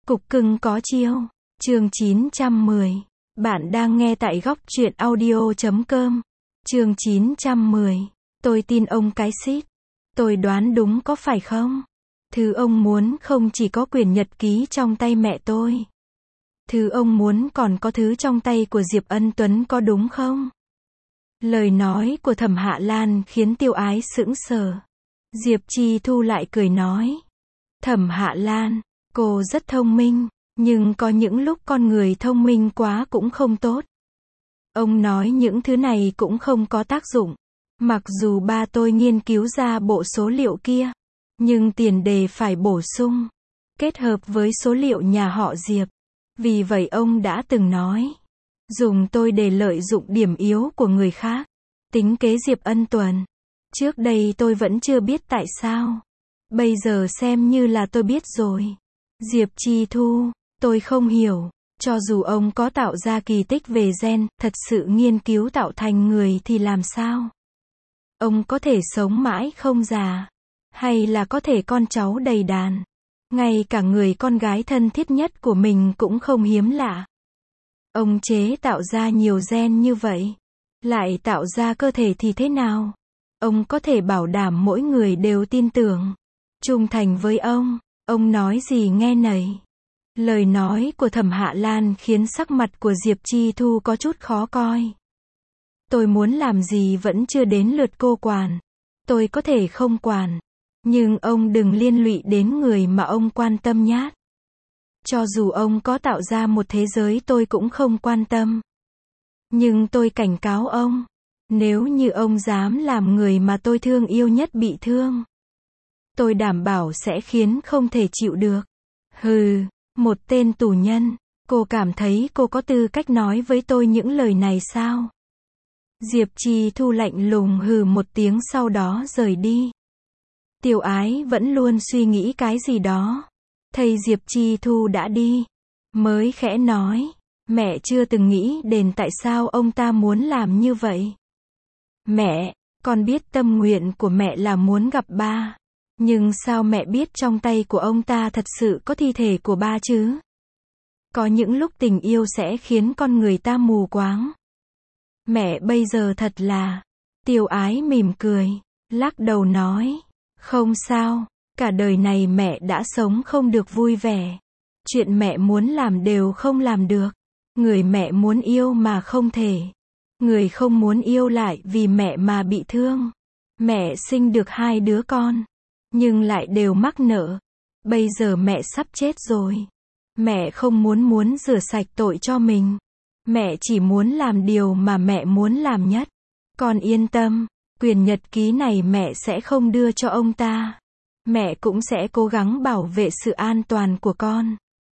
Cục cưng có chiêu. Chương 910. Bạn đang nghe tại góc truyện audio.com. Chương 910. Tôi tin ông cái xít. Tôi đoán đúng có phải không? Thứ ông muốn không chỉ có quyển nhật ký trong tay mẹ tôi. Thứ ông muốn còn có thứ trong tay của Diệp Ân Tuấn có đúng không? Lời nói của Thẩm Hạ Lan khiến Tiêu Ái sững sờ. Diệp Chi Thu lại cười nói. Thẩm Hạ Lan, cô rất thông minh, nhưng có những lúc con người thông minh quá cũng không tốt. Ông nói những thứ này cũng không có tác dụng. Mặc dù ba tôi nghiên cứu ra bộ số liệu kia, nhưng tiền đề phải bổ sung, kết hợp với số liệu nhà họ Diệp. Vì vậy ông đã từng nói, dùng tôi để lợi dụng điểm yếu của người khác, tính kế Diệp Ân Tuấn. Trước đây tôi vẫn chưa biết tại sao. Bây giờ xem như là tôi biết rồi. Diệp Chi Thu, tôi không hiểu, cho dù ông có tạo ra kỳ tích về gen, thật sự nghiên cứu tạo thành người thì làm sao? Ông có thể sống mãi không già, hay là có thể con cháu đầy đàn. Ngay cả người con gái thân thiết nhất của mình cũng không hiếm lạ. Ông chế tạo ra nhiều gen như vậy, lại tạo ra cơ thể thì thế nào? Ông có thể bảo đảm mỗi người đều tin tưởng, trung thành với ông nói gì nghe nấy. Lời nói của Thẩm Hạ Lan khiến sắc mặt của Diệp Chi Thu có chút khó coi. Tôi muốn làm gì vẫn chưa đến lượt cô quản. Tôi có thể không quản, nhưng ông đừng liên lụy đến người mà ông quan tâm nhát. Cho dù ông có tạo ra một thế giới tôi cũng không quan tâm. Nhưng tôi cảnh cáo ông, nếu như ông dám làm người mà tôi thương yêu nhất bị thương, tôi đảm bảo sẽ khiến không thể chịu được. Hừ, một tên tù nhân, cô cảm thấy cô có tư cách nói với tôi những lời này sao? Diệp Chi Thu lạnh lùng hừ một tiếng sau đó rời đi. Tiểu Ái vẫn luôn suy nghĩ cái gì đó. Thấy Diệp Chi Thu đã đi, mới khẽ nói, mẹ chưa từng nghĩ đến tại sao ông ta muốn làm như vậy. Mẹ, con biết tâm nguyện của mẹ là muốn gặp ba. Nhưng sao mẹ biết trong tay của ông ta thật sự có thi thể của ba chứ? Có những lúc tình yêu sẽ khiến con người ta mù quáng. Mẹ bây giờ thật là... Tiêu Ái mỉm cười, lắc đầu nói, không sao, cả đời này mẹ đã sống không được vui vẻ. Chuyện mẹ muốn làm đều không làm được. Người mẹ muốn yêu mà không thể. Người không muốn yêu lại vì mẹ mà bị thương. Mẹ sinh được 2 đứa con, nhưng lại đều mắc nợ. Bây giờ mẹ sắp chết rồi. Mẹ không muốn rửa sạch tội cho mình. Mẹ chỉ muốn làm điều mà mẹ muốn làm nhất. Con yên tâm, quyển nhật ký này mẹ sẽ không đưa cho ông ta. Mẹ cũng sẽ cố gắng bảo vệ sự an toàn của con.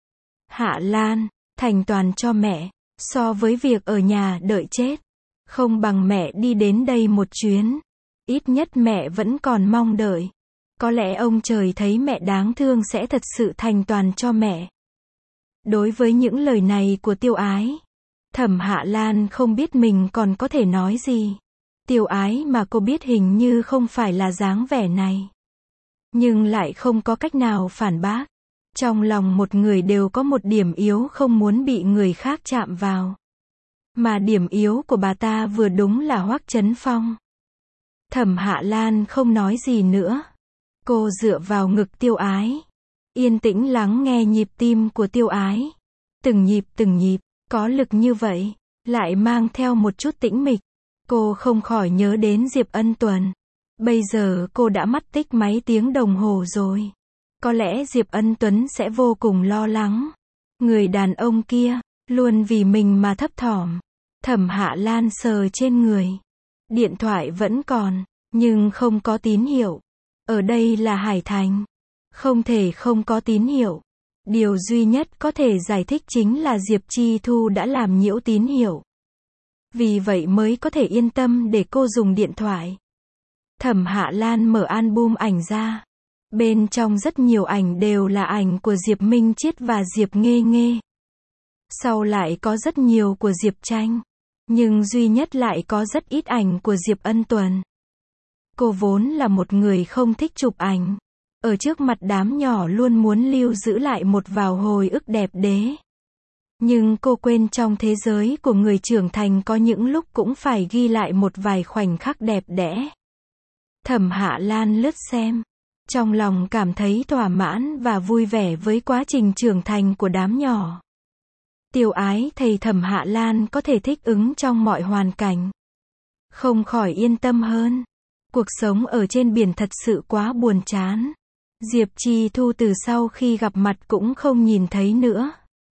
Hạ Lan, thành toàn cho mẹ, so với việc ở nhà đợi chết, không bằng mẹ đi đến đây một chuyến. Ít nhất mẹ vẫn còn mong đợi. Có lẽ ông trời thấy mẹ đáng thương sẽ thật sự thành toàn cho mẹ. Đối với những lời này của Tiêu Ái, Thẩm Hạ Lan không biết mình còn có thể nói gì. Tiêu Ái mà cô biết hình như không phải là dáng vẻ này, nhưng lại không có cách nào phản bác. Trong lòng một người đều có một điểm yếu không muốn bị người khác chạm vào. Mà điểm yếu của bà ta vừa đúng là Hoắc Chấn Phong. Thẩm Hạ Lan không nói gì nữa. Cô dựa vào ngực Tiêu Ái, yên tĩnh lắng nghe nhịp tim của Tiêu Ái. Từng nhịp, có lực như vậy, lại mang theo một chút tĩnh mịch. Cô không khỏi nhớ đến Diệp Ân Tuấn. Bây giờ cô đã mất tích mấy tiếng đồng hồ rồi. Có lẽ Diệp Ân Tuấn sẽ vô cùng lo lắng. Người đàn ông kia, luôn vì mình mà thấp thỏm. Thẩm Hạ Lan sờ trên người. Điện thoại vẫn còn, nhưng không có tín hiệu. Ở đây là Hải Thành. Không thể không có tín hiệu. Điều duy nhất có thể giải thích chính là Diệp Chi Thu đã làm nhiễu tín hiệu. Vì vậy mới có thể yên tâm để cô dùng điện thoại. Thẩm Hạ Lan mở album ảnh ra. Bên trong rất nhiều ảnh đều là ảnh của Diệp Minh Chiết và Diệp Nghê Nghê. Sau lại có rất nhiều của Diệp Tranh. Nhưng duy nhất lại có rất ít ảnh của Diệp Ân Tuấn. Cô vốn là một người không thích chụp ảnh. Ở trước mặt đám nhỏ luôn muốn lưu giữ lại một vài hồi ức đẹp đẽ. Nhưng cô quên trong thế giới của người trưởng thành có những lúc cũng phải ghi lại một vài khoảnh khắc đẹp đẽ. Thẩm Hạ Lan lướt xem. Trong lòng cảm thấy thỏa mãn và vui vẻ với quá trình trưởng thành của đám nhỏ. Tiêu Ái thấy Thẩm Hạ Lan có thể thích ứng trong mọi hoàn cảnh. Không khỏi yên tâm hơn. Cuộc sống ở trên biển thật sự quá buồn chán. Diệp Chi Thu từ sau khi gặp mặt cũng không nhìn thấy nữa.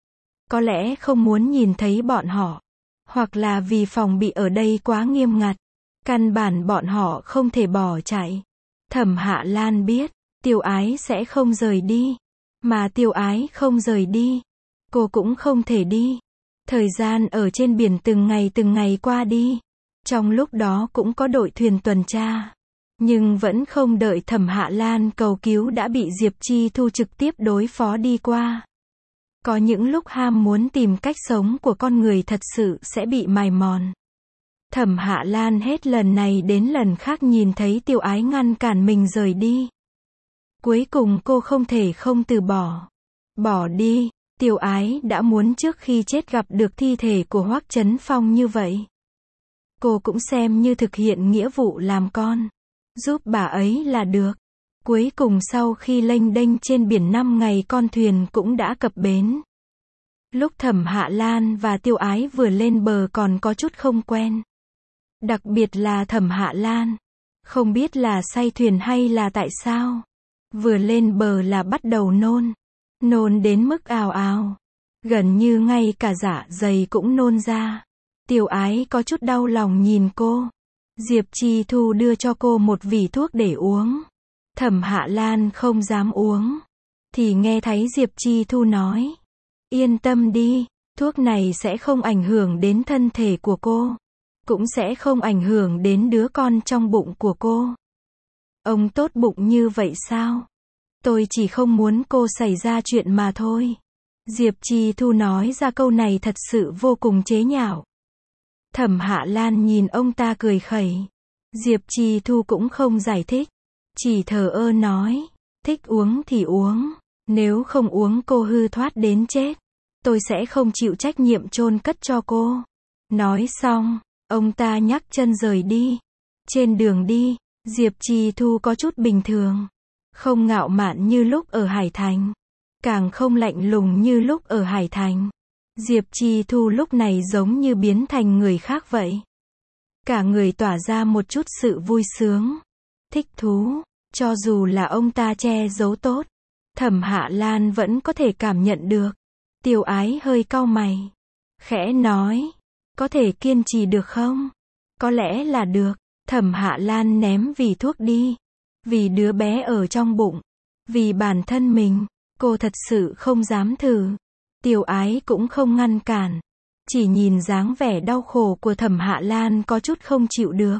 Có lẽ không muốn nhìn thấy bọn họ. Hoặc là vì phòng bị ở đây quá nghiêm ngặt. Căn bản bọn họ không thể bỏ chạy. Thẩm Hạ Lan biết, Tiêu Ái sẽ không rời đi. Mà Tiêu Ái không rời đi. Cô cũng không thể đi. Thời gian ở trên biển từng ngày qua đi. Trong lúc đó cũng có đội thuyền tuần tra. Nhưng vẫn không đợi Thẩm Hạ Lan cầu cứu đã bị Diệp Chi Thu trực tiếp đối phó đi qua. Có những lúc ham muốn tìm cách sống của con người thật sự sẽ bị mài mòn. Thẩm Hạ Lan hết lần này đến lần khác nhìn thấy Tiêu Ái ngăn cản mình rời đi. Cuối cùng cô không thể không từ bỏ. Bỏ đi, Tiêu Ái đã muốn trước khi chết gặp được thi thể của Hoắc Chấn Phong như vậy. Cô cũng xem như thực hiện nghĩa vụ làm con. Giúp bà ấy là được. Cuối cùng sau khi lênh đênh trên biển 5 ngày con thuyền cũng đã cập bến. Lúc Thẩm Hạ Lan và Tiêu Ái vừa lên bờ còn có chút không quen. Đặc biệt là Thẩm Hạ Lan. Không biết là say thuyền hay là tại sao. Vừa lên bờ là bắt đầu nôn. Nôn đến mức ào ào. Gần như ngay cả dạ dày cũng nôn ra. Tiêu Ái có chút đau lòng nhìn cô. Diệp Chi Thu đưa cho cô một vỉ thuốc để uống. Thẩm Hạ Lan không dám uống. Thì nghe thấy Diệp Chi Thu nói. Yên tâm đi, thuốc này sẽ không ảnh hưởng đến thân thể của cô. Cũng sẽ không ảnh hưởng đến đứa con trong bụng của cô. Ông tốt bụng như vậy sao? Tôi chỉ không muốn cô xảy ra chuyện mà thôi. Diệp Chi Thu nói ra câu này thật sự vô cùng chế nhạo. Thẩm Hạ Lan nhìn ông ta cười khẩy. Diệp Chi Thu cũng không giải thích. Chỉ thờ ơ nói. Thích uống thì uống. Nếu không uống cô hư thoát đến chết. Tôi sẽ không chịu trách nhiệm chôn cất cho cô. Nói xong, ông ta nhấc chân rời đi. Trên đường đi, Diệp Chi Thu có chút bình thường. Không ngạo mạn như lúc ở Hải Thành. Càng không lạnh lùng như lúc ở Hải Thành. Diệp Chi Thu lúc này giống như biến thành người khác vậy. Cả người tỏa ra một chút sự vui sướng. Thích thú. Cho dù là ông ta che giấu tốt. Thẩm Hạ Lan vẫn có thể cảm nhận được. Tiêu Ái hơi cau mày. Khẽ nói. Có thể kiên trì được không? Có lẽ là được. Thẩm Hạ Lan ném vỉ thuốc đi. Vì đứa bé ở trong bụng. Vì bản thân mình. Cô thật sự không dám thử. Tiêu Ái cũng không ngăn cản. Chỉ nhìn dáng vẻ đau khổ của Thẩm Hạ Lan có chút không chịu được.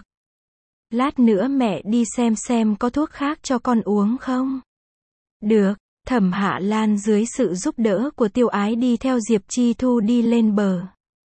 Lát nữa mẹ đi xem có thuốc khác cho con uống không? Được. Thẩm Hạ Lan dưới sự giúp đỡ của Tiêu Ái đi theo Diệp Chi Thu đi lên bờ.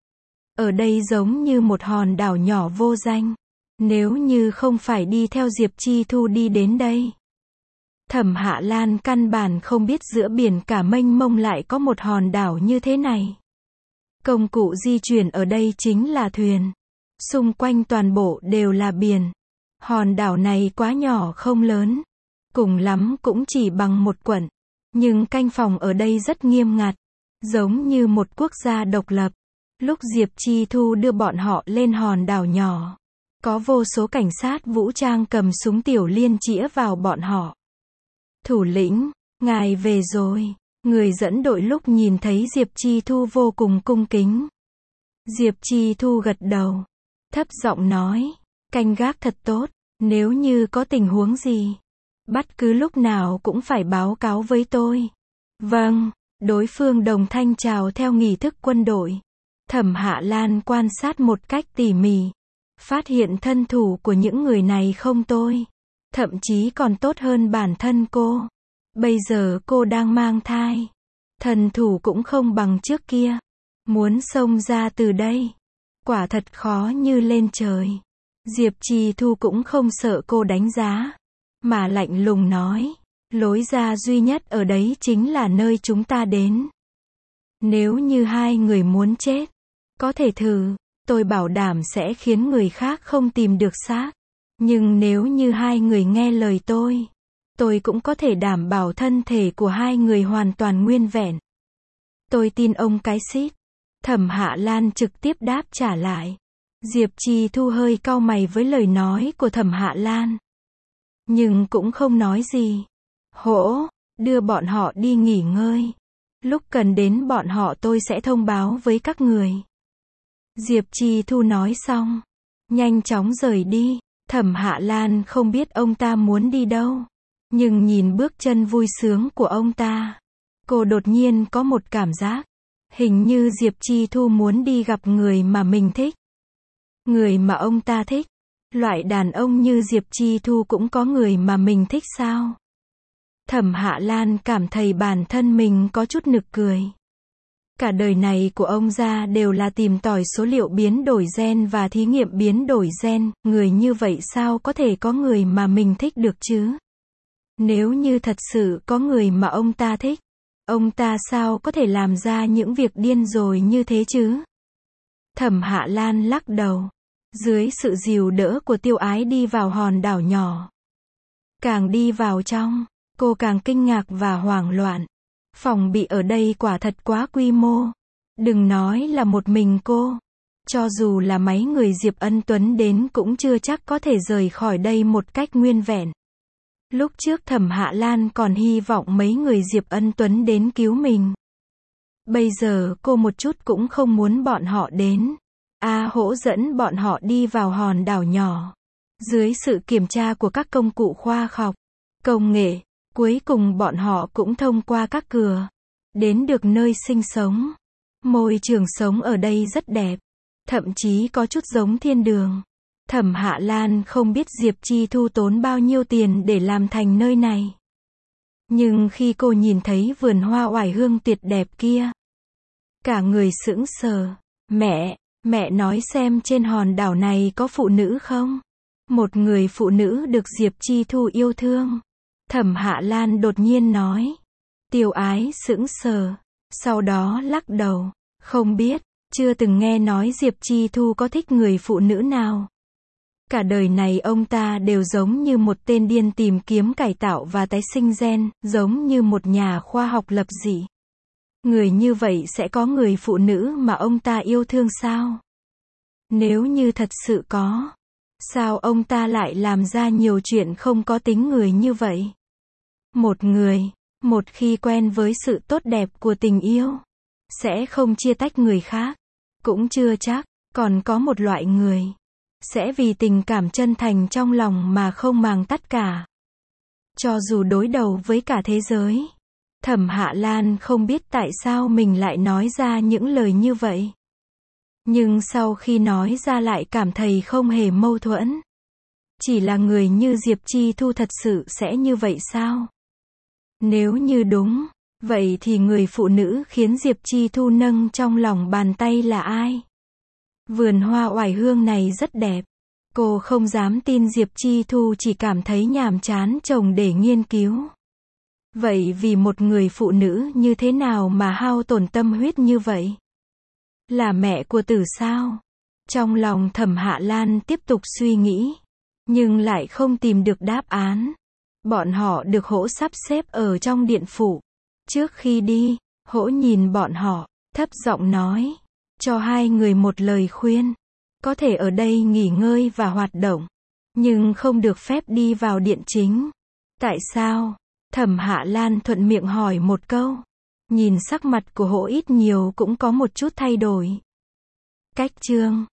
Ở đây giống như một hòn đảo nhỏ vô danh. Nếu như không phải đi theo Diệp Chi Thu đi đến đây. Thẩm Hạ Lan căn bản không biết giữa biển cả mênh mông lại có một hòn đảo như thế này. Công cụ di chuyển ở đây chính là thuyền. Xung quanh toàn bộ đều là biển. Hòn đảo này quá nhỏ không lớn. Cùng lắm cũng chỉ bằng một quận. Nhưng canh phòng ở đây rất nghiêm ngặt. Giống như một quốc gia độc lập. Lúc Diệp Chi Thu đưa bọn họ lên hòn đảo nhỏ. Có vô số cảnh sát vũ trang cầm súng tiểu liên chĩa vào bọn họ. Thủ lĩnh, ngài về rồi. Người dẫn đội lúc nhìn thấy Diệp Chi Thu vô cùng cung kính. Diệp Chi Thu gật đầu. Thấp giọng nói. Canh gác thật tốt. Nếu như có tình huống gì. Bất cứ lúc nào cũng phải báo cáo với tôi. Vâng. Đối phương đồng thanh chào theo nghi thức quân đội. Thẩm Hạ Lan quan sát một cách tỉ mỉ. Phát hiện thân thủ của những người này không tồi. Thậm chí còn tốt hơn bản thân cô. Bây giờ cô đang mang thai. Thân thủ cũng không bằng trước kia. Muốn xông ra từ đây. Quả thật khó như lên trời. Diệp Chi Thu cũng không sợ cô đánh giá. Mà lạnh lùng nói. Lối ra duy nhất ở đấy chính là nơi chúng ta đến. Nếu như hai người muốn chết, có thể thử, tôi bảo đảm sẽ khiến người khác không tìm được xác. Nhưng nếu như hai người nghe lời tôi cũng có thể đảm bảo thân thể của hai người hoàn toàn nguyên vẹn. Tôi tin ông cái xít. Thẩm Hạ Lan trực tiếp đáp trả lại. Diệp Trì Thu hơi cau mày với lời nói của Thẩm Hạ Lan. Nhưng cũng không nói gì. Hỗ, đưa bọn họ đi nghỉ ngơi. Lúc cần đến bọn họ tôi sẽ thông báo với các người. Diệp Trì Thu nói xong, nhanh chóng rời đi. Thẩm Hạ Lan không biết ông ta muốn đi đâu. Nhưng nhìn bước chân vui sướng của ông ta, cô đột nhiên có một cảm giác. Hình như Diệp Trì Thu muốn đi gặp người mà mình thích. Người mà ông ta thích. Loại đàn ông như Diệp Trì Thu cũng có người mà mình thích sao? Thẩm Hạ Lan cảm thấy bản thân mình có chút nực cười. Cả đời này của ông gia đều là tìm tòi số liệu biến đổi gen và thí nghiệm biến đổi gen, người như vậy sao có thể có người mà mình thích được chứ? Nếu như thật sự có người mà ông ta thích, ông ta sao có thể làm ra những việc điên rồ như thế chứ? Thẩm Hạ Lan lắc đầu. Dưới sự dìu đỡ của Tiêu Ái đi vào hòn đảo nhỏ. Càng đi vào trong, cô càng kinh ngạc và hoảng loạn. Phòng bị ở đây quả thật quá quy mô. Đừng nói là một mình cô. Cho dù là mấy người Diệp Ân Tuấn đến cũng chưa chắc có thể rời khỏi đây một cách nguyên vẹn. Lúc trước Thẩm Hạ Lan còn hy vọng mấy người Diệp Ân Tuấn đến cứu mình. Bây giờ cô một chút cũng không muốn bọn họ đến. Hỗ dẫn bọn họ đi vào hòn đảo nhỏ. Dưới sự kiểm tra của các công cụ khoa học, công nghệ, cuối cùng bọn họ cũng thông qua các cửa, đến được nơi sinh sống. Môi trường sống ở đây rất đẹp, thậm chí có chút giống thiên đường. Thẩm Hạ Lan không biết Diệp Trì Thu tốn bao nhiêu tiền để làm thành nơi này. Nhưng khi cô nhìn thấy vườn hoa oải hương tuyệt đẹp kia, cả người sững sờ. Mẹ nói xem trên hòn đảo này có phụ nữ không? Một người phụ nữ được Diệp Trì Thu yêu thương. Thẩm Hạ Lan đột nhiên nói. Tiêu Ái sững sờ, sau đó lắc đầu. Không biết, chưa từng nghe nói Diệp Trì Thu có thích người phụ nữ nào. Cả đời này ông ta đều giống như một tên điên tìm kiếm cải tạo và tái sinh gen, giống như một nhà khoa học lập dị. Người như vậy sẽ có người phụ nữ mà ông ta yêu thương sao? Nếu như thật sự có, sao ông ta lại làm ra nhiều chuyện không có tính người như vậy? Một người, một khi quen với sự tốt đẹp của tình yêu, sẽ không chia tách người khác. Cũng chưa chắc, còn có một loại người, sẽ vì tình cảm chân thành trong lòng mà không màng tất cả. Cho dù đối đầu với cả thế giới. Thẩm Hạ Lan không biết tại sao mình lại nói ra những lời như vậy. Nhưng sau khi nói ra lại cảm thấy không hề mâu thuẫn. Chỉ là người như Diệp Trì Thu thật sự sẽ như vậy sao? Nếu như đúng, vậy thì người phụ nữ khiến Diệp Trì Thu nâng trong lòng bàn tay là ai? Vườn hoa oải hương này rất đẹp. Cô không dám tin Diệp Trì Thu chỉ cảm thấy nhàm chán trồng để nghiên cứu. Vậy vì một người phụ nữ như thế nào mà hao tổn tâm huyết như vậy? Là mẹ của Tử sao? Trong lòng Thẩm Hạ Lan tiếp tục suy nghĩ, nhưng lại không tìm được đáp án. Bọn họ được Hỗ sắp xếp ở trong điện phủ. Trước khi đi, Hỗ nhìn bọn họ, thấp giọng nói, cho hai người một lời khuyên. Có thể ở đây nghỉ ngơi và hoạt động, nhưng không được phép đi vào điện chính. Tại sao? Thẩm Hạ Lan thuận miệng hỏi một câu. Nhìn sắc mặt của Hỗ ít nhiều cũng có một chút thay đổi. Cách chương